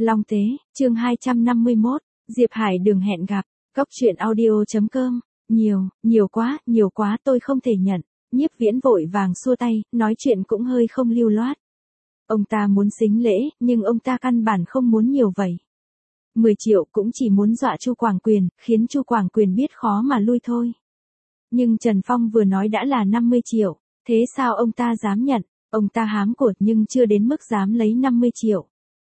Long Tế, chương 251, Diệp Hải Đường hẹn gặp, Cóc truyện audio.com, nhiều quá tôi không thể nhận, Nhiếp Viễn vội vàng xua tay, nói chuyện cũng hơi không lưu loát. Ông ta muốn sính lễ, nhưng ông ta căn bản không muốn nhiều vậy. 10 triệu cũng chỉ muốn dọa Chu Quảng Quyền, khiến Chu Quảng Quyền biết khó mà lui thôi. Nhưng Trần Phong vừa nói đã là 50 triệu, thế sao ông ta dám nhận, ông ta hám cột nhưng chưa đến mức dám lấy 50 triệu.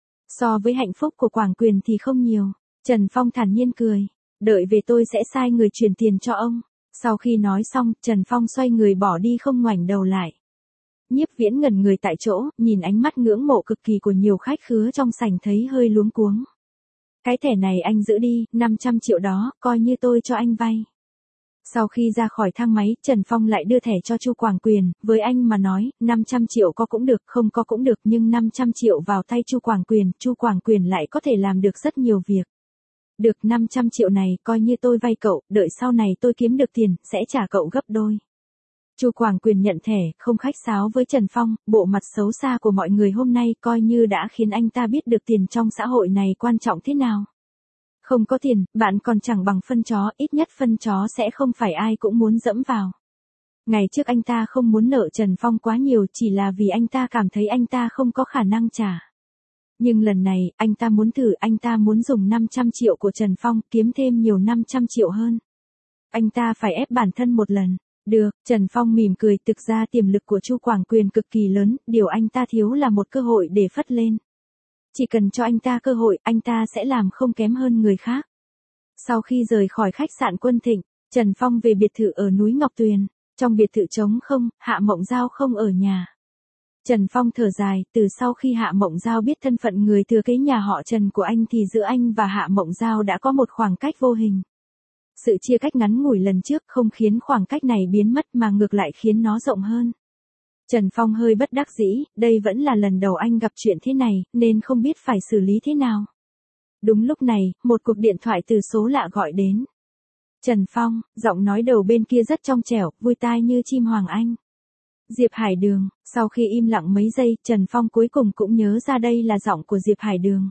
So với hạnh phúc của Quảng Quyền thì không nhiều, Trần Phong thản nhiên cười, đợi về tôi sẽ sai người chuyển tiền cho ông. Sau khi nói xong, Trần Phong xoay người bỏ đi không ngoảnh đầu lại. Nhiếp Viễn ngẩn người tại chỗ, nhìn ánh mắt ngưỡng mộ cực kỳ của nhiều khách khứa trong sảnh thấy hơi luống cuống. Cái thẻ này anh giữ đi, 500 triệu đó, coi như tôi cho anh vay. Sau khi ra khỏi thang máy, Trần Phong lại đưa thẻ cho Chu Quảng Quyền, với anh mà nói, 500 triệu có cũng được, không có cũng được, nhưng 500 triệu vào tay Chu Quảng Quyền lại có thể làm được rất nhiều việc. Được 500 triệu này, coi như tôi vay cậu, đợi sau này tôi kiếm được tiền, sẽ trả cậu gấp đôi. Chu Quảng Quyền nhận thẻ, không khách sáo với Trần Phong, bộ mặt xấu xa của mọi người hôm nay coi như đã khiến anh ta biết được tiền trong xã hội này quan trọng thế nào. Không có tiền, bạn còn chẳng bằng phân chó, ít nhất phân chó sẽ không phải ai cũng muốn dẫm vào. Ngày trước anh ta không muốn nợ Trần Phong quá nhiều chỉ là vì anh ta cảm thấy anh ta không có khả năng trả. Nhưng lần này, anh ta muốn thử, anh ta muốn dùng 500 triệu của Trần Phong kiếm thêm nhiều 500 triệu hơn. Anh ta phải ép bản thân một lần. Được, Trần Phong mỉm cười, thực ra tiềm lực của Chu Quảng Quyền cực kỳ lớn, điều anh ta thiếu là một cơ hội để phất lên. Chỉ cần cho anh ta cơ hội, anh ta sẽ làm không kém hơn người khác. Sau khi rời khỏi khách sạn Quân Thịnh, Trần Phong về biệt thự ở núi Ngọc Tuyền. Trong biệt thự trống không, Hạ Mộng Giao không ở nhà. Trần Phong thở dài, từ sau khi Hạ Mộng Giao biết thân phận người thừa kế nhà họ Trần của anh thì giữa anh và Hạ Mộng Giao đã có một khoảng cách vô hình. Sự chia cách ngắn ngủi lần trước không khiến khoảng cách này biến mất mà ngược lại khiến nó rộng hơn. Trần Phong hơi bất đắc dĩ, đây vẫn là lần đầu anh gặp chuyện thế này, nên không biết phải xử lý thế nào. Đúng lúc này, một cuộc điện thoại từ số lạ gọi đến. Trần Phong, giọng nói đầu bên kia rất trong trẻo, vui tai như chim hoàng anh. Diệp Hải Đường, sau khi im lặng mấy giây, Trần Phong cuối cùng cũng nhớ ra đây là giọng của Diệp Hải Đường.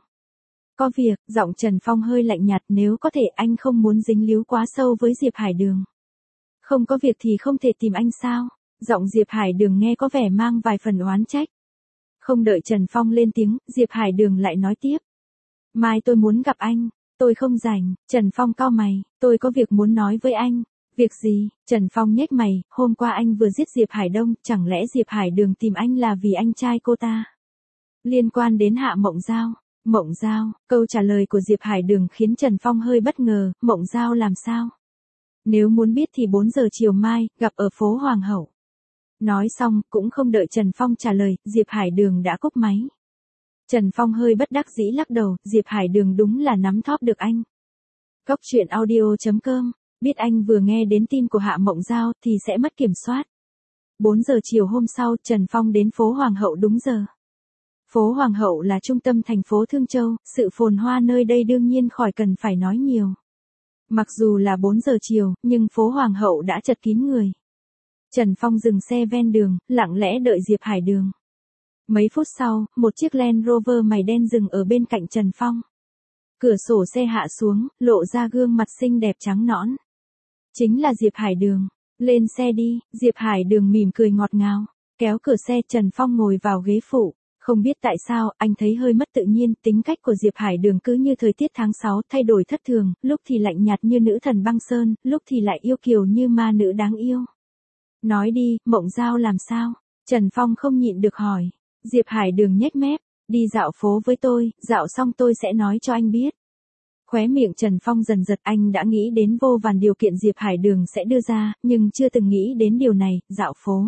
Có việc, giọng Trần Phong hơi lạnh nhạt, nếu có thể anh không muốn dính líu quá sâu với Diệp Hải Đường. Không có việc thì không thể tìm anh sao? Giọng Diệp Hải Đường nghe có vẻ mang vài phần oán trách. Không đợi Trần Phong lên tiếng, Diệp Hải Đường lại nói tiếp. Mai tôi muốn gặp anh, tôi không rảnh. Trần Phong cau mày, tôi có việc muốn nói với anh. Việc gì? Trần Phong nhếch mày, hôm qua anh vừa giết Diệp Hải Đông, chẳng lẽ Diệp Hải Đường tìm anh là vì anh trai cô ta? Liên quan đến Hạ Mộng Giao. Mộng Giao, câu trả lời của Diệp Hải Đường khiến Trần Phong hơi bất ngờ, Mộng Giao làm sao? Nếu muốn biết thì 4 giờ chiều mai, gặp ở phố Hoàng Hậu. Nói xong, cũng không đợi Trần Phong trả lời, Diệp Hải Đường đã cúp máy. Trần Phong hơi bất đắc dĩ lắc đầu, Diệp Hải Đường đúng là nắm thóp được anh. Cóc truyện audio.com, biết anh vừa nghe đến tin của Hạ Mộng Giao thì sẽ mất kiểm soát. 4 giờ chiều hôm sau, Trần Phong đến phố Hoàng Hậu đúng giờ. Phố Hoàng Hậu là trung tâm thành phố Thương Châu, sự phồn hoa nơi đây đương nhiên khỏi cần phải nói nhiều. Mặc dù là 4 giờ chiều, nhưng phố Hoàng Hậu đã chật kín người. Trần Phong dừng xe ven đường, lặng lẽ đợi Diệp Hải Đường. Mấy phút sau, một chiếc Land Rover màu đen dừng ở bên cạnh Trần Phong. Cửa sổ xe hạ xuống, lộ ra gương mặt xinh đẹp trắng nõn. Chính là Diệp Hải Đường. Lên xe đi, Diệp Hải Đường mỉm cười ngọt ngào. Kéo cửa xe, Trần Phong ngồi vào ghế phụ. Không biết tại sao, anh thấy hơi mất tự nhiên, tính cách của Diệp Hải Đường cứ như thời tiết tháng 6, thay đổi thất thường, lúc thì lạnh nhạt như nữ thần băng sơn, lúc thì lại yêu kiều như ma nữ đáng yêu. Nói đi, Mộng Giao làm sao? Trần Phong không nhịn được hỏi. Diệp Hải Đường nhếch mép, đi dạo phố với tôi, dạo xong tôi sẽ nói cho anh biết. Khóe miệng Trần Phong dần giật, anh đã nghĩ đến vô vàn điều kiện Diệp Hải Đường sẽ đưa ra, nhưng chưa từng nghĩ đến điều này, dạo phố.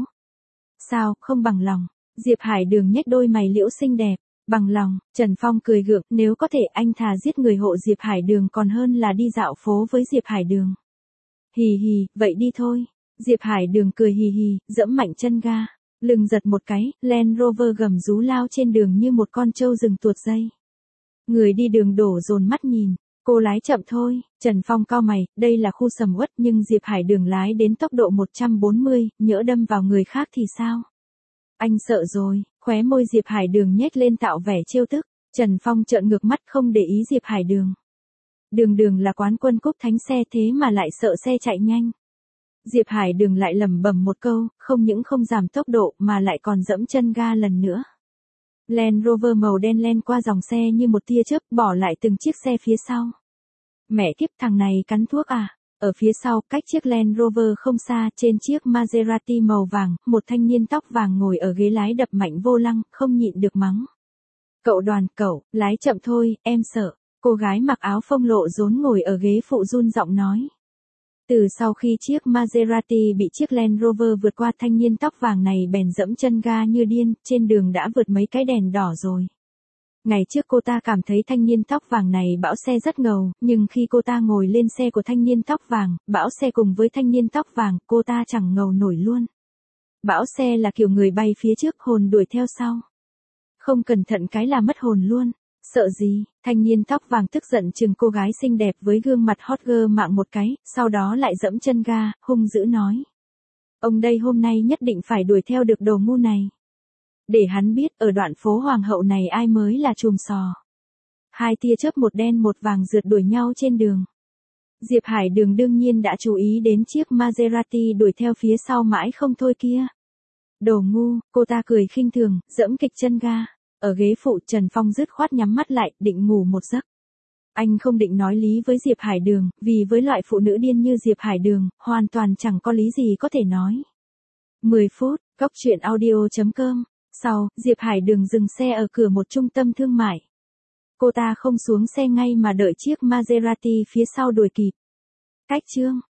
Sao, không bằng lòng? Diệp Hải Đường nhếch đôi mày liễu xinh đẹp, bằng lòng. Trần Phong cười gượng, nếu có thể anh thà giết người hộ Diệp Hải Đường còn hơn là đi dạo phố với Diệp Hải Đường. Hì hì, vậy đi thôi. Diệp Hải Đường cười hì hì, giẫm mạnh chân ga, lưng giật một cái, Land Rover gầm rú lao trên đường như một con trâu rừng tuột dây. Người đi đường đổ dồn mắt nhìn, cô lái chậm thôi. Trần Phong cau mày, đây là khu sầm uất nhưng Diệp Hải Đường lái đến tốc độ 140, nhỡ đâm vào người khác thì sao? Anh sợ rồi, khóe môi Diệp Hải Đường nhếch lên tạo vẻ trêu tức. Trần Phong trợn ngược mắt không để ý Diệp Hải Đường. Đường Đường là quán quân cúp thánh xe thế mà lại sợ xe chạy nhanh. Diệp Hải Đường lại lẩm bẩm một câu, không những không giảm tốc độ mà lại còn dẫm chân ga lần nữa. Land Rover màu đen len qua dòng xe như một tia chớp, bỏ lại từng chiếc xe phía sau. Mẹ kiếp, thằng này cắn thuốc à? Ở phía sau, cách chiếc Land Rover không xa, trên chiếc Maserati màu vàng, một thanh niên tóc vàng ngồi ở ghế lái đập mạnh vô lăng, không nhịn được mắng. Cậu Đoàn, cậu, lái chậm thôi, em sợ. Cô gái mặc áo phông lộ rốn ngồi ở ghế phụ run giọng nói. Từ sau khi chiếc Maserati bị chiếc Land Rover vượt qua, thanh niên tóc vàng này bèn dẫm chân ga như điên, trên đường đã vượt mấy cái đèn đỏ rồi. Ngày trước cô ta cảm thấy thanh niên tóc vàng này bão xe rất ngầu, nhưng khi cô ta ngồi lên xe của thanh niên tóc vàng, bão xe cùng với thanh niên tóc vàng, cô ta chẳng ngầu nổi luôn. Bão xe là kiểu người bay phía trước, hồn đuổi theo sau. Không cẩn thận cái là mất hồn luôn. Sợ gì? Thanh niên tóc vàng tức giận chừng cô gái xinh đẹp với gương mặt hot girl mạng một cái, sau đó lại dẫm chân ga, hung dữ nói. Ông đây hôm nay nhất định phải đuổi theo được đồ ngu này. Để hắn biết ở đoạn phố Hoàng hậu này ai mới là chùm sò. Hai tia chớp một đen một vàng rượt đuổi nhau trên đường. Diệp Hải Đường đương nhiên đã chú ý đến chiếc Maserati đuổi theo phía sau mãi không thôi kia. Đồ ngu, cô ta cười khinh thường, dẫm kịch chân ga. Ở ghế phụ, Trần Phong dứt khoát nhắm mắt lại, định ngủ một giấc. Anh không định nói lý với Diệp Hải Đường, vì với loại phụ nữ điên như Diệp Hải Đường, hoàn toàn chẳng có lý gì có thể nói. 10 phút, Cóc Truyện Audio.com. Sau, Diệp Hải Đường dừng xe ở cửa một trung tâm thương mại. Cô ta không xuống xe ngay mà đợi chiếc Maserati phía sau đuổi kịp. Cách chương.